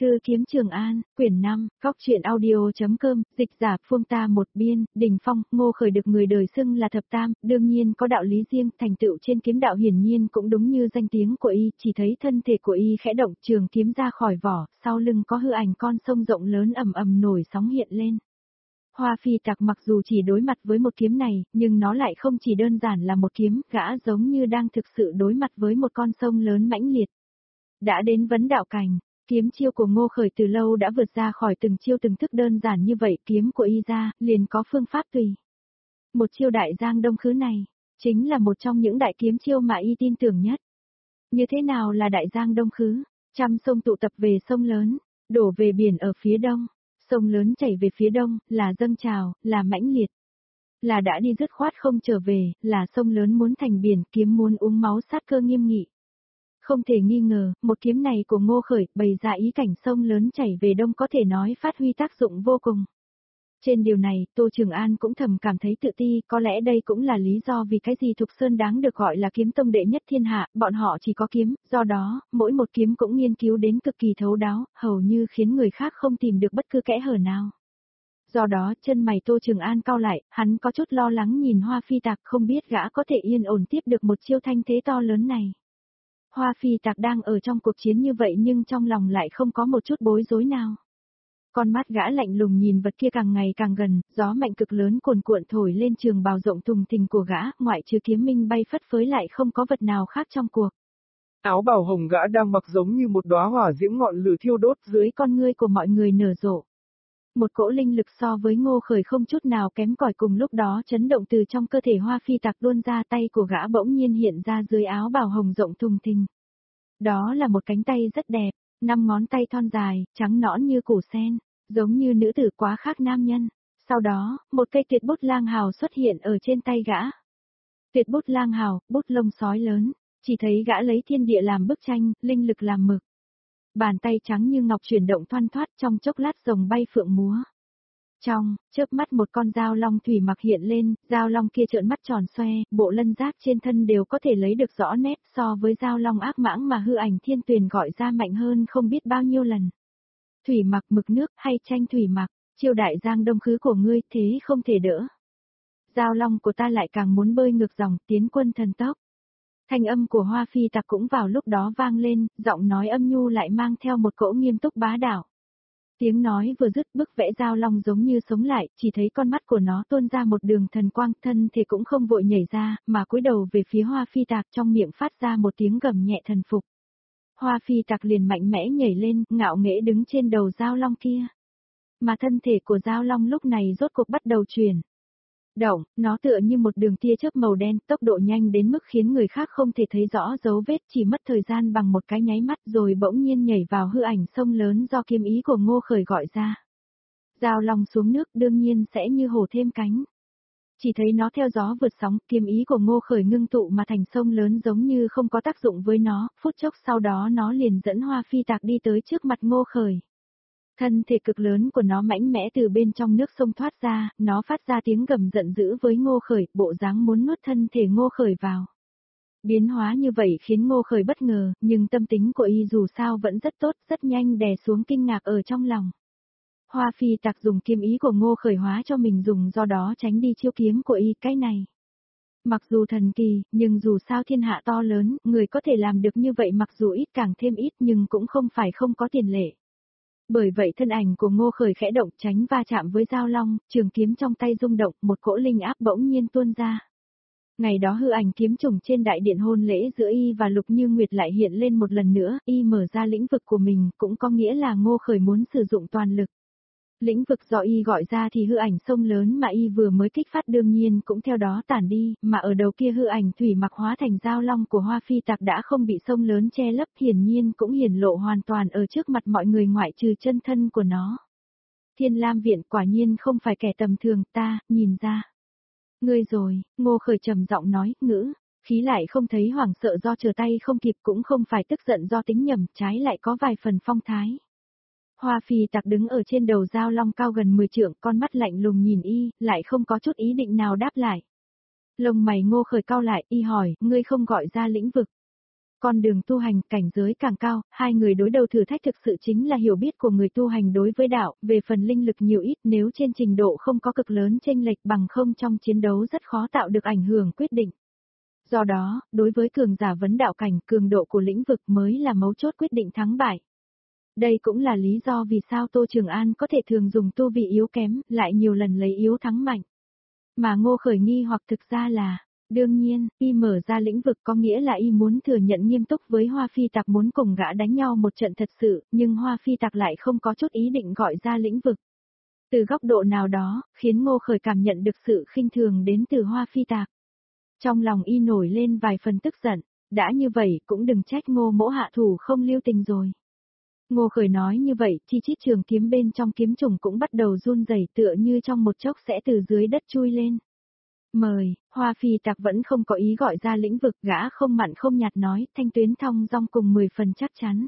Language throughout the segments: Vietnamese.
Thư kiếm Trường An, quyển 5, góc truyện audio.com, dịch giả Phương Ta một biên, Đình Phong, Ngô Khởi được người đời xưng là thập tam, đương nhiên có đạo lý riêng, thành tựu trên kiếm đạo hiển nhiên cũng đúng như danh tiếng của y, chỉ thấy thân thể của y khẽ động, trường kiếm ra khỏi vỏ, sau lưng có hư ảnh con sông rộng lớn ầm ầm nổi sóng hiện lên. Hoa Phi Tặc mặc dù chỉ đối mặt với một kiếm này, nhưng nó lại không chỉ đơn giản là một kiếm, gã giống như đang thực sự đối mặt với một con sông lớn mãnh liệt. Đã đến vấn đạo cảnh. Kiếm chiêu của Ngô Khởi từ lâu đã vượt ra khỏi từng chiêu từng thức đơn giản như vậy, kiếm của y ra, liền có phương pháp tùy. Một chiêu đại giang đông khứ này, chính là một trong những đại kiếm chiêu mà y tin tưởng nhất. Như thế nào là đại giang đông khứ? Trăm sông tụ tập về sông lớn, đổ về biển ở phía đông, sông lớn chảy về phía đông, là dâng trào, là mãnh liệt. Là đã đi dứt khoát không trở về, là sông lớn muốn thành biển, kiếm muốn uống máu sát cơ nghiêm nghị. Không thể nghi ngờ, một kiếm này của Ngô Khởi bày ra ý cảnh sông lớn chảy về đông có thể nói phát huy tác dụng vô cùng. Trên điều này, Tô Trường An cũng thầm cảm thấy tự ti, có lẽ đây cũng là lý do vì cái gì Thục Sơn đáng được gọi là kiếm tông đệ nhất thiên hạ, bọn họ chỉ có kiếm, do đó, mỗi một kiếm cũng nghiên cứu đến cực kỳ thấu đáo, hầu như khiến người khác không tìm được bất cứ kẽ hở nào. Do đó, chân mày Tô Trường An cau lại, hắn có chút lo lắng nhìn Hoa Phi Tặc không biết gã có thể yên ổn tiếp được một chiêu thanh thế to lớn này. Hoa Phi Tặc đang ở trong cuộc chiến như vậy nhưng trong lòng lại không có một chút bối rối nào. Con mắt gã lạnh lùng nhìn vật kia càng ngày càng gần, gió mạnh cực lớn cuồn cuộn thổi lên trường bào rộng thùng thình của gã, ngoại trừ kiếm minh bay phất phới lại không có vật nào khác trong cuộc. Áo bào hồng gã đang mặc giống như một đóa hỏa diễm ngọn lửa thiêu đốt dưới con ngươi của mọi người nở rộ. Một cỗ linh lực so với Ngô Khởi không chút nào kém cỏi cùng lúc đó chấn động từ trong cơ thể Hoa Phi Tặc luôn ra tay của gã bỗng nhiên hiện ra dưới áo bào hồng rộng thùng thình. Đó là một cánh tay rất đẹp, 5 ngón tay thon dài, trắng nõn như củ sen, giống như nữ tử quá khác nam nhân. Sau đó, một cây tuyệt bút lang hào xuất hiện ở trên tay gã. Tuyệt bút lang hào, bút lông sói lớn, chỉ thấy gã lấy thiên địa làm bức tranh, linh lực làm mực. Bàn tay trắng như ngọc chuyển động thoăn thoắt trong chốc lát rồng bay phượng múa. Trong, chớp mắt một con dao long thủy mặc hiện lên, dao long kia trợn mắt tròn xoe, bộ lân giáp trên thân đều có thể lấy được rõ nét so với dao long ác mãng mà hư ảnh thiên tuyền gọi ra mạnh hơn không biết bao nhiêu lần. Thủy mặc mực nước hay tranh thủy mặc, chiêu đại giang đông khứ của ngươi thế không thể đỡ. Dao long của ta lại càng muốn bơi ngược dòng tiến quân thần tốc. Thanh âm của Hoa Phi Tặc cũng vào lúc đó vang lên, giọng nói âm nhu lại mang theo một cỗ nghiêm túc bá đạo. Tiếng nói vừa dứt bức vẽ dao long giống như sống lại, chỉ thấy con mắt của nó tuôn ra một đường thần quang, thân thể cũng không vội nhảy ra, mà cúi đầu về phía Hoa Phi Tặc trong miệng phát ra một tiếng gầm nhẹ thần phục. Hoa Phi Tặc liền mạnh mẽ nhảy lên, ngạo nghễ đứng trên đầu dao long kia. Mà thân thể của dao long lúc này rốt cuộc bắt đầu chuyển động, nó tựa như một đường tia chớp màu đen, tốc độ nhanh đến mức khiến người khác không thể thấy rõ dấu vết, chỉ mất thời gian bằng một cái nháy mắt rồi bỗng nhiên nhảy vào hư ảnh sông lớn do kiếm ý của Ngô Khởi gọi ra. Dao long xuống nước đương nhiên sẽ như hổ thêm cánh. Chỉ thấy nó theo gió vượt sóng, kiếm ý của Ngô Khởi ngưng tụ mà thành sông lớn giống như không có tác dụng với nó, phút chốc sau đó nó liền dẫn Hoa Phi Tặc đi tới trước mặt Ngô Khởi. Thân thể cực lớn của nó mãnh mẽ từ bên trong nước sông thoát ra, nó phát ra tiếng gầm giận dữ với Ngô Khởi, bộ dáng muốn nuốt thân thể Ngô Khởi vào. Biến hóa như vậy khiến Ngô Khởi bất ngờ, nhưng tâm tính của y dù sao vẫn rất tốt, rất nhanh đè xuống kinh ngạc ở trong lòng. Hoa Phi Tặc dùng kiếm ý của Ngô Khởi hóa cho mình dùng do đó tránh đi chiêu kiếm của y cái này. Mặc dù thần kỳ, nhưng dù sao thiên hạ to lớn, người có thể làm được như vậy mặc dù ít càng thêm ít nhưng cũng không phải không có tiền lệ. Bởi vậy thân ảnh của Ngô Khởi khẽ động tránh va chạm với dao long, trường kiếm trong tay rung động, một cỗ linh áp bỗng nhiên tuôn ra. Ngày đó hư ảnh kiếm trùng trên đại điện hôn lễ giữa y và Lục Như Nguyệt lại hiện lên một lần nữa, y mở ra lĩnh vực của mình, cũng có nghĩa là Ngô Khởi muốn sử dụng toàn lực. Lĩnh vực do y gọi ra thì hư ảnh sông lớn mà y vừa mới kích phát đương nhiên cũng theo đó tản đi, mà ở đầu kia hư ảnh thủy mặc hóa thành dao long của Hoa Phi Tặc đã không bị sông lớn che lấp, hiển nhiên cũng hiển lộ hoàn toàn ở trước mặt mọi người ngoại trừ chân thân của nó. Thiên Lam Viện quả nhiên không phải kẻ tầm thường, ta, nhìn ra. Ngươi rồi, Ngô Khởi trầm giọng nói, ngữ, khí lại không thấy hoảng sợ do trở tay không kịp cũng không phải tức giận do tính nhầm, trái lại có vài phần phong thái. Hoa Phi Tặc đứng ở trên đầu dao long cao gần 10 trượng, con mắt lạnh lùng nhìn y, lại không có chút ý định nào đáp lại. Lông mày Ngô Khởi cau lại, y hỏi, ngươi không gọi ra lĩnh vực. Con đường tu hành, cảnh giới càng cao, hai người đối đầu thử thách thực sự chính là hiểu biết của người tu hành đối với đạo, về phần linh lực nhiều ít nếu trên trình độ không có cực lớn chênh lệch bằng không trong chiến đấu rất khó tạo được ảnh hưởng quyết định. Do đó, đối với cường giả vấn đạo cảnh, cường độ của lĩnh vực mới là mấu chốt quyết định thắng bại. Đây cũng là lý do vì sao Tô Trường An có thể thường dùng tu vị yếu kém, lại nhiều lần lấy yếu thắng mạnh. Mà Ngô Khởi nghi hoặc thực ra là, đương nhiên, y mở ra lĩnh vực có nghĩa là y muốn thừa nhận nghiêm túc với Hoa Phi Tặc muốn cùng gã đánh nhau một trận thật sự, nhưng Hoa Phi Tặc lại không có chút ý định gọi ra lĩnh vực. Từ góc độ nào đó, khiến Ngô Khởi cảm nhận được sự khinh thường đến từ Hoa Phi Tặc. Trong lòng y nổi lên vài phần tức giận, đã như vậy cũng đừng trách Ngô mỗ hạ thủ không lưu tình rồi. Ngô Khởi nói như vậy, chi chít trường kiếm bên trong kiếm trùng cũng bắt đầu run rẩy tựa như trong một chốc sẽ từ dưới đất chui lên. Mời, Hoa Phi Tặc vẫn không có ý gọi ra lĩnh vực, gã không mặn không nhạt nói, thanh tuyến thong dong cùng 10 phần chắc chắn.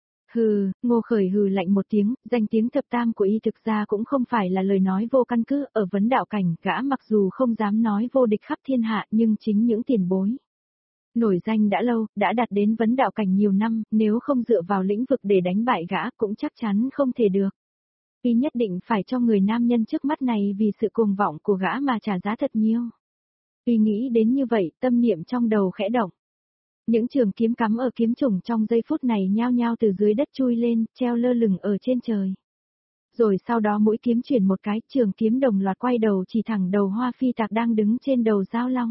Hừ, Ngô Khởi hừ lạnh một tiếng, danh tiếng thập tam của y thực ra cũng không phải là lời nói vô căn cứ, ở vấn đạo cảnh, gã mặc dù không dám nói vô địch khắp thiên hạ nhưng chính những tiền bối. Nổi danh đã lâu, đã đạt đến vấn đạo cảnh nhiều năm, nếu không dựa vào lĩnh vực để đánh bại gã cũng chắc chắn không thể được. Y nhất định phải cho người nam nhân trước mắt này vì sự cuồng vọng của gã mà trả giá thật nhiều. Y nghĩ đến như vậy, tâm niệm trong đầu khẽ động. Những trường kiếm cắm ở kiếm trùng trong giây phút này nhao nhao từ dưới đất chui lên, treo lơ lửng ở trên trời. Rồi sau đó mũi kiếm chuyển một cái, trường kiếm đồng loạt quay đầu chỉ thẳng đầu Hoa Phi Tặc đang đứng trên đầu Giao Long.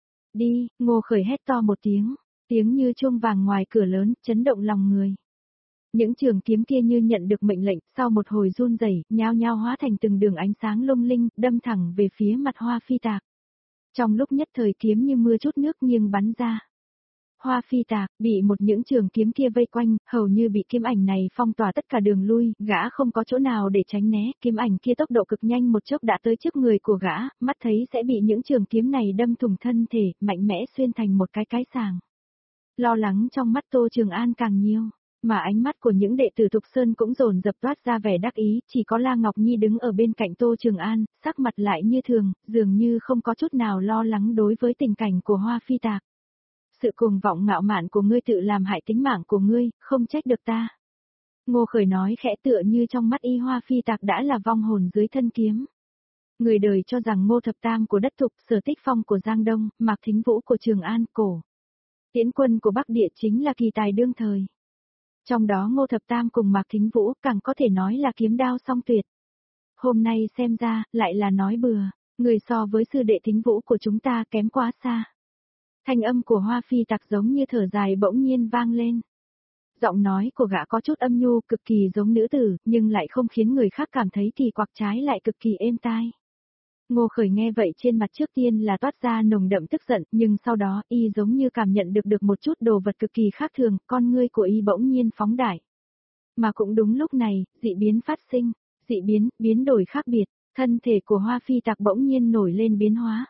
Đi, Ngô Khởi hét to một tiếng, tiếng như chuông vàng ngoài cửa lớn, chấn động lòng người. Những trường kiếm kia như nhận được mệnh lệnh, sau một hồi run rẩy, nhao nhao hóa thành từng đường ánh sáng lung linh, đâm thẳng về phía mặt Hoa Phi Tặc. Trong lúc nhất thời kiếm như mưa chút nước nghiêng bắn ra. Hoa Phi Tặc bị một những trường kiếm kia vây quanh, hầu như bị kiếm ảnh này phong tỏa tất cả đường lui, gã không có chỗ nào để tránh né, kiếm ảnh kia tốc độ cực nhanh một chốc đã tới trước người của gã, mắt thấy sẽ bị những trường kiếm này đâm thủng thân thể, mạnh mẽ xuyên thành một cái sàng. Lo lắng trong mắt Tô Trường An càng nhiều, mà ánh mắt của những đệ tử Thục Sơn cũng dồn dập toát ra vẻ đắc ý, chỉ có La Ngọc Nhi đứng ở bên cạnh Tô Trường An, sắc mặt lại như thường, dường như không có chút nào lo lắng đối với tình cảnh của Hoa Phi Tặc. Sự cuồng vọng ngạo mạn của ngươi tự làm hại tính mạng của ngươi, không trách được ta. Ngô Khởi nói khẽ tựa như trong mắt y Hoa Phi Tặc đã là vong hồn dưới thân kiếm. Người đời cho rằng Ngô Thập Tam của đất Thục, Sở Tích Phong của Giang Đông, Mạc Thính Vũ của Trường An, Cổ Tiễn Quân của Bắc Địa chính là kỳ tài đương thời. Trong đó Ngô Thập Tam cùng Mạc Thính Vũ càng có thể nói là kiếm đao song tuyệt. Hôm nay xem ra, lại là nói bừa, người so với sư đệ Thính Vũ của chúng ta kém quá xa. Thanh âm của Hoa Phi Tặc giống như thở dài bỗng nhiên vang lên. Giọng nói của gã có chút âm nhu cực kỳ giống nữ tử, nhưng lại không khiến người khác cảm thấy kỳ quặc, trái lại cực kỳ êm tai. Ngô Khởi nghe vậy trên mặt trước tiên là toát ra nồng đậm tức giận, nhưng sau đó y giống như cảm nhận được một chút đồ vật cực kỳ khác thường, con ngươi của y bỗng nhiên phóng đại. Mà cũng đúng lúc này, dị biến phát sinh, biến đổi khác biệt, thân thể của Hoa Phi Tặc bỗng nhiên nổi lên biến hóa.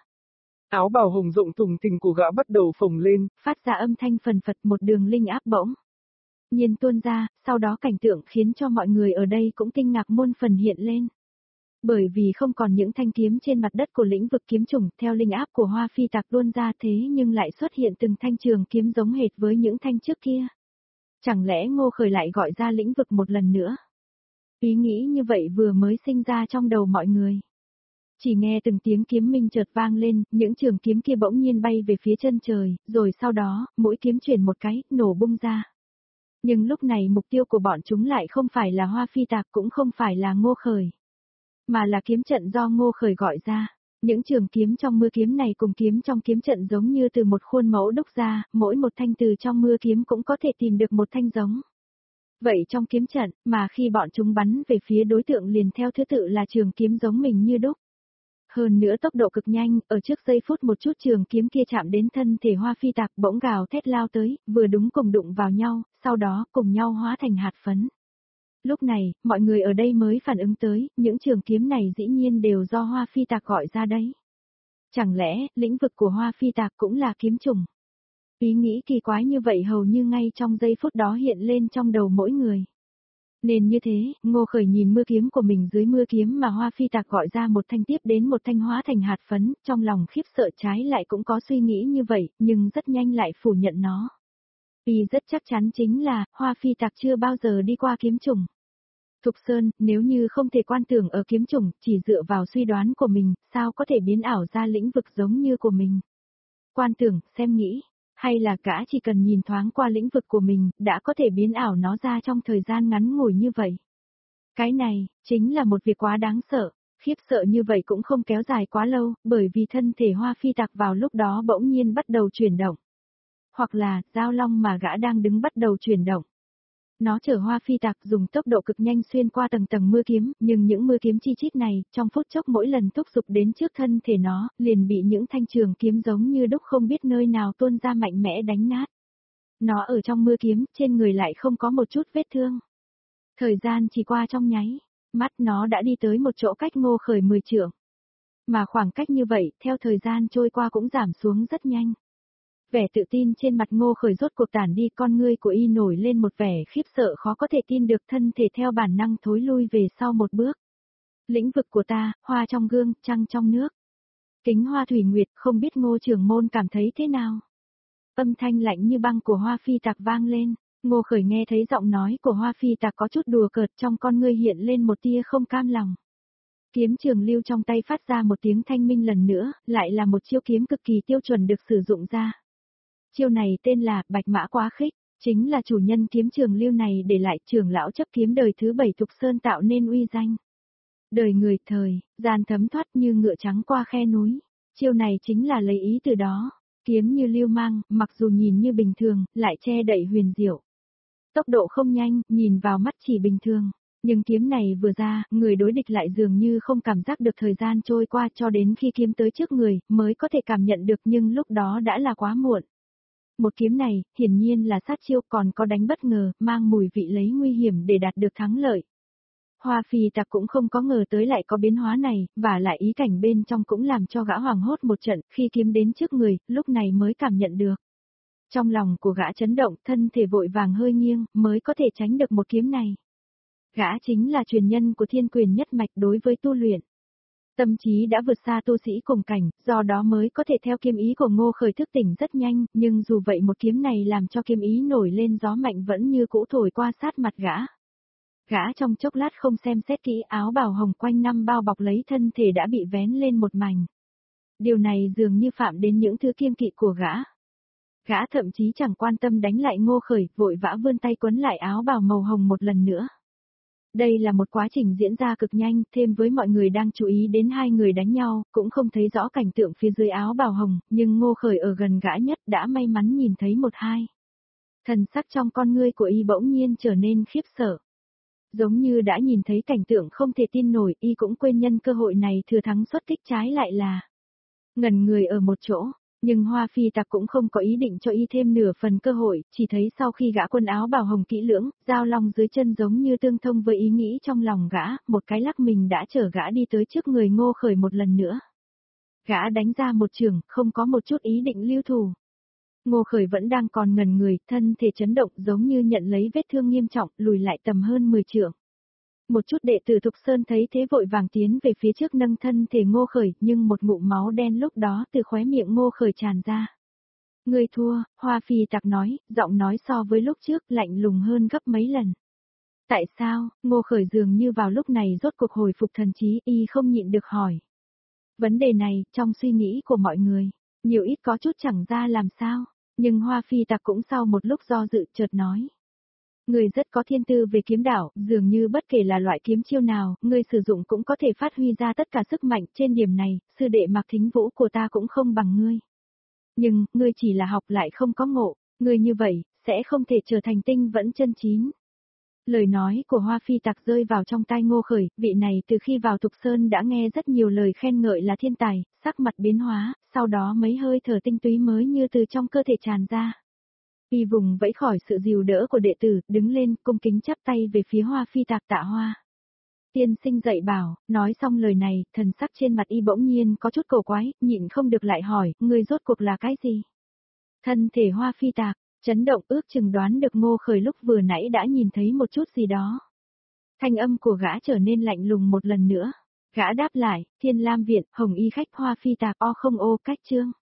Áo bào hồng rộng thùng thình của gã bắt đầu phồng lên, phát ra âm thanh phần phật, một đường linh áp bỗng nhiên tuôn ra, sau đó cảnh tượng khiến cho mọi người ở đây cũng kinh ngạc muôn phần hiện lên. Bởi vì không còn những thanh kiếm trên mặt đất của lĩnh vực kiếm trùng, theo linh áp của Hoa Phi Tặc tuôn ra thế nhưng lại xuất hiện từng thanh trường kiếm giống hệt với những thanh trước kia. Chẳng lẽ Ngô Khởi lại gọi ra lĩnh vực một lần nữa? Ý nghĩ như vậy vừa mới sinh ra trong đầu mọi người. Chỉ nghe từng tiếng kiếm minh chợt vang lên, những trường kiếm kia bỗng nhiên bay về phía chân trời, rồi sau đó, mũi kiếm chuyển một cái, nổ bung ra. Nhưng lúc này mục tiêu của bọn chúng lại không phải là Hoa Phi Tặc, cũng không phải là Ngô Khởi, mà là kiếm trận do Ngô Khởi gọi ra. Những trường kiếm trong mưa kiếm này cùng kiếm trong kiếm trận giống như từ một khuôn mẫu đúc ra, mỗi một thanh từ trong mưa kiếm cũng có thể tìm được một thanh giống. Vậy trong kiếm trận, mà khi bọn chúng bắn về phía đối tượng liền theo thứ tự là trường kiếm giống mình như đúc. Hơn nữa tốc độ cực nhanh, ở trước giây phút một chút trường kiếm kia chạm đến thân thể Hoa Phi Tặc bỗng gào thét lao tới, vừa đúng cùng đụng vào nhau, sau đó cùng nhau hóa thành hạt phấn. Lúc này, mọi người ở đây mới phản ứng tới, những trường kiếm này dĩ nhiên đều do Hoa Phi Tặc gọi ra đấy. Chẳng lẽ, lĩnh vực của Hoa Phi Tặc cũng là kiếm trùng? Ý nghĩ kỳ quái như vậy hầu như ngay trong giây phút đó hiện lên trong đầu mỗi người. Nên như thế, Ngô Khởi nhìn mưa kiếm của mình dưới mưa kiếm mà Hoa Phi Tặc gọi ra một thanh tiếp đến một thanh hóa thành hạt phấn, trong lòng khiếp sợ trái lại cũng có suy nghĩ như vậy, nhưng rất nhanh lại phủ nhận nó. Y rất chắc chắn chính là, Hoa Phi Tạc chưa bao giờ đi qua kiếm chủng. Thục Sơn, nếu như không thể quan tưởng ở kiếm chủng, chỉ dựa vào suy đoán của mình, sao có thể biến ảo ra lĩnh vực giống như của mình? Quan tưởng, xem nghĩ, hay là gã chỉ cần nhìn thoáng qua lĩnh vực của mình, đã có thể biến ảo nó ra trong thời gian ngắn ngủi như vậy? Cái này, chính là một việc quá đáng sợ. Khiếp sợ như vậy cũng không kéo dài quá lâu, bởi vì thân thể Hoa Phi Tạc vào lúc đó bỗng nhiên bắt đầu chuyển động. Hoặc là, dao long mà gã đang đứng bắt đầu chuyển động. Nó chở Hoa Phi Tạc dùng tốc độ cực nhanh xuyên qua tầng tầng mưa kiếm, nhưng những mưa kiếm chi chít này, trong phút chốc mỗi lần thúc giục đến trước thân thể nó, liền bị những thanh trường kiếm giống như đúc không biết nơi nào tuôn ra mạnh mẽ đánh nát. Nó ở trong mưa kiếm, trên người lại không có một chút vết thương. Thời gian chỉ qua trong nháy, mắt nó đã đi tới một chỗ cách Ngô Khởi 10 trượng. Mà khoảng cách như vậy, theo thời gian trôi qua cũng giảm xuống rất nhanh. Vẻ tự tin trên mặt Ngô Khởi rốt cuộc tản đi, con ngươi của y nổi lên một vẻ khiếp sợ khó có thể tin được, thân thể theo bản năng thối lui về sau một bước. Lĩnh vực của ta, hoa trong gương, trăng trong nước. Kính Hoa Thủy Nguyệt, không biết Ngô trưởng môn cảm thấy thế nào? Âm thanh lạnh như băng của Hoa Phi Tạc vang lên, Ngô Khởi nghe thấy giọng nói của Hoa Phi Tạc có chút đùa cợt, trong con ngươi hiện lên một tia không cam lòng. Kiếm trường lưu trong tay phát ra một tiếng thanh minh lần nữa, lại là một chiêu kiếm cực kỳ tiêu chuẩn được sử dụng ra. Chiêu này tên là Bạch Mã Quá Khích, chính là chủ nhân kiếm trường lưu này để lại trưởng lão chấp kiếm đời thứ 7 Thục Sơn tạo nên uy danh. Đời người thời, gian thấm thoát như ngựa trắng qua khe núi. Chiêu này chính là lấy ý từ đó. Kiếm như lưu mang, mặc dù nhìn như bình thường, lại che đậy huyền diệu. Tốc độ không nhanh, nhìn vào mắt chỉ bình thường. Nhưng kiếm này vừa ra, người đối địch lại dường như không cảm giác được thời gian trôi qua, cho đến khi kiếm tới trước người, mới có thể cảm nhận được, nhưng lúc đó đã là quá muộn. Một kiếm này, hiển nhiên là sát chiêu, còn có đánh bất ngờ, mang mùi vị lấy nguy hiểm để đạt được thắng lợi. Hoa Phi Tạc cũng không có ngờ tới lại có biến hóa này, và lại ý cảnh bên trong cũng làm cho gã hoảng hốt một trận, khi kiếm đến trước người, lúc này mới cảm nhận được. Trong lòng của gã chấn động, thân thể vội vàng hơi nghiêng, mới có thể tránh được một kiếm này. Gã chính là truyền nhân của Thiên Quyền nhất mạch đối với tu luyện. Tâm trí đã vượt xa tu sĩ cùng cảnh, do đó mới có thể theo kiếm ý của Ngô Khởi thức tỉnh rất nhanh, nhưng dù vậy một kiếm này làm cho kiếm ý nổi lên gió mạnh vẫn như cũ thổi qua sát mặt gã. Gã trong chốc lát không xem xét kỹ, áo bào hồng quanh năm bao bọc lấy thân thể đã bị vén lên một mảnh. Điều này dường như phạm đến những thứ kiêng kỵ của gã. Gã thậm chí chẳng quan tâm đánh lại Ngô Khởi, vội vã vươn tay quấn lại áo bào màu hồng một lần nữa. Đây là một quá trình diễn ra cực nhanh, thêm với mọi người đang chú ý đến hai người đánh nhau, cũng không thấy rõ cảnh tượng phía dưới áo bào hồng, nhưng Ngô Khởi ở gần gã nhất đã may mắn nhìn thấy một hai. Thần sắc trong con ngươi của y bỗng nhiên trở nên khiếp sợ. Giống như đã nhìn thấy cảnh tượng không thể tin nổi, y cũng quên nhân cơ hội này thừa thắng xuất kích, trái lại là ngẩn người ở một chỗ. Nhưng Hoa Phi Tạc cũng không có ý định cho y thêm nửa phần cơ hội, chỉ thấy sau khi gã quần áo bào hồng kỹ lưỡng, dao long dưới chân giống như tương thông với ý nghĩ trong lòng gã, một cái lắc mình đã chở gã đi tới trước người Ngô Khởi một lần nữa. Gã đánh ra một chưởng, không có một chút ý định lưu thủ. Ngô Khởi vẫn đang còn ngẩn người, thân thể chấn động giống như nhận lấy vết thương nghiêm trọng, lùi lại tầm hơn 10 trượng. Một chút đệ tử Thục Sơn thấy thế vội vàng tiến về phía trước nâng thân thể Ngô Khởi, nhưng một ngụm máu đen lúc đó từ khóe miệng Ngô Khởi tràn ra. Ngươi thua, Hoa Phi Tạc nói, giọng nói so với lúc trước lạnh lùng hơn gấp mấy lần. Tại sao? Ngô Khởi dường như vào lúc này rốt cuộc hồi phục thần trí, y không nhịn được hỏi. Vấn đề này, trong suy nghĩ của mọi người, nhiều ít có chút chẳng ra làm sao, nhưng Hoa Phi Tạc cũng sau một lúc do dự chợt nói. Ngươi rất có thiên tư về kiếm đạo, dường như bất kể là loại kiếm chiêu nào, ngươi sử dụng cũng có thể phát huy ra tất cả sức mạnh, trên điểm này, sư đệ Mạc Thính Vũ của ta cũng không bằng ngươi. Nhưng, ngươi chỉ là học lại không có ngộ, ngươi như vậy, sẽ không thể trở thành tinh vẫn chân chín. Lời nói của Hoa Phi Tạc rơi vào trong tai Ngô Khởi, vị này từ khi vào Thục Sơn đã nghe rất nhiều lời khen ngợi là thiên tài, sắc mặt biến hóa, sau đó mấy hơi thở tinh túy mới như từ trong cơ thể tràn ra. Y vùng vẫy khỏi sự dìu đỡ của đệ tử, đứng lên, cung kính chắp tay về phía Hoa Phi Tạc tạ hoa. Tiên sinh dạy bảo, nói xong lời này, thần sắc trên mặt y bỗng nhiên có chút cổ quái, nhịn không được lại hỏi, ngươi rốt cuộc là cái gì? Thân thể Hoa Phi Tạc, chấn động ước chừng đoán được Ngô Khởi lúc vừa nãy đã nhìn thấy một chút gì đó. Thanh âm của gã trở nên lạnh lùng một lần nữa. Gã đáp lại, Thiên Lam Viện, Hồng Y khách Hoa Phi Tạc o không ô cách chương.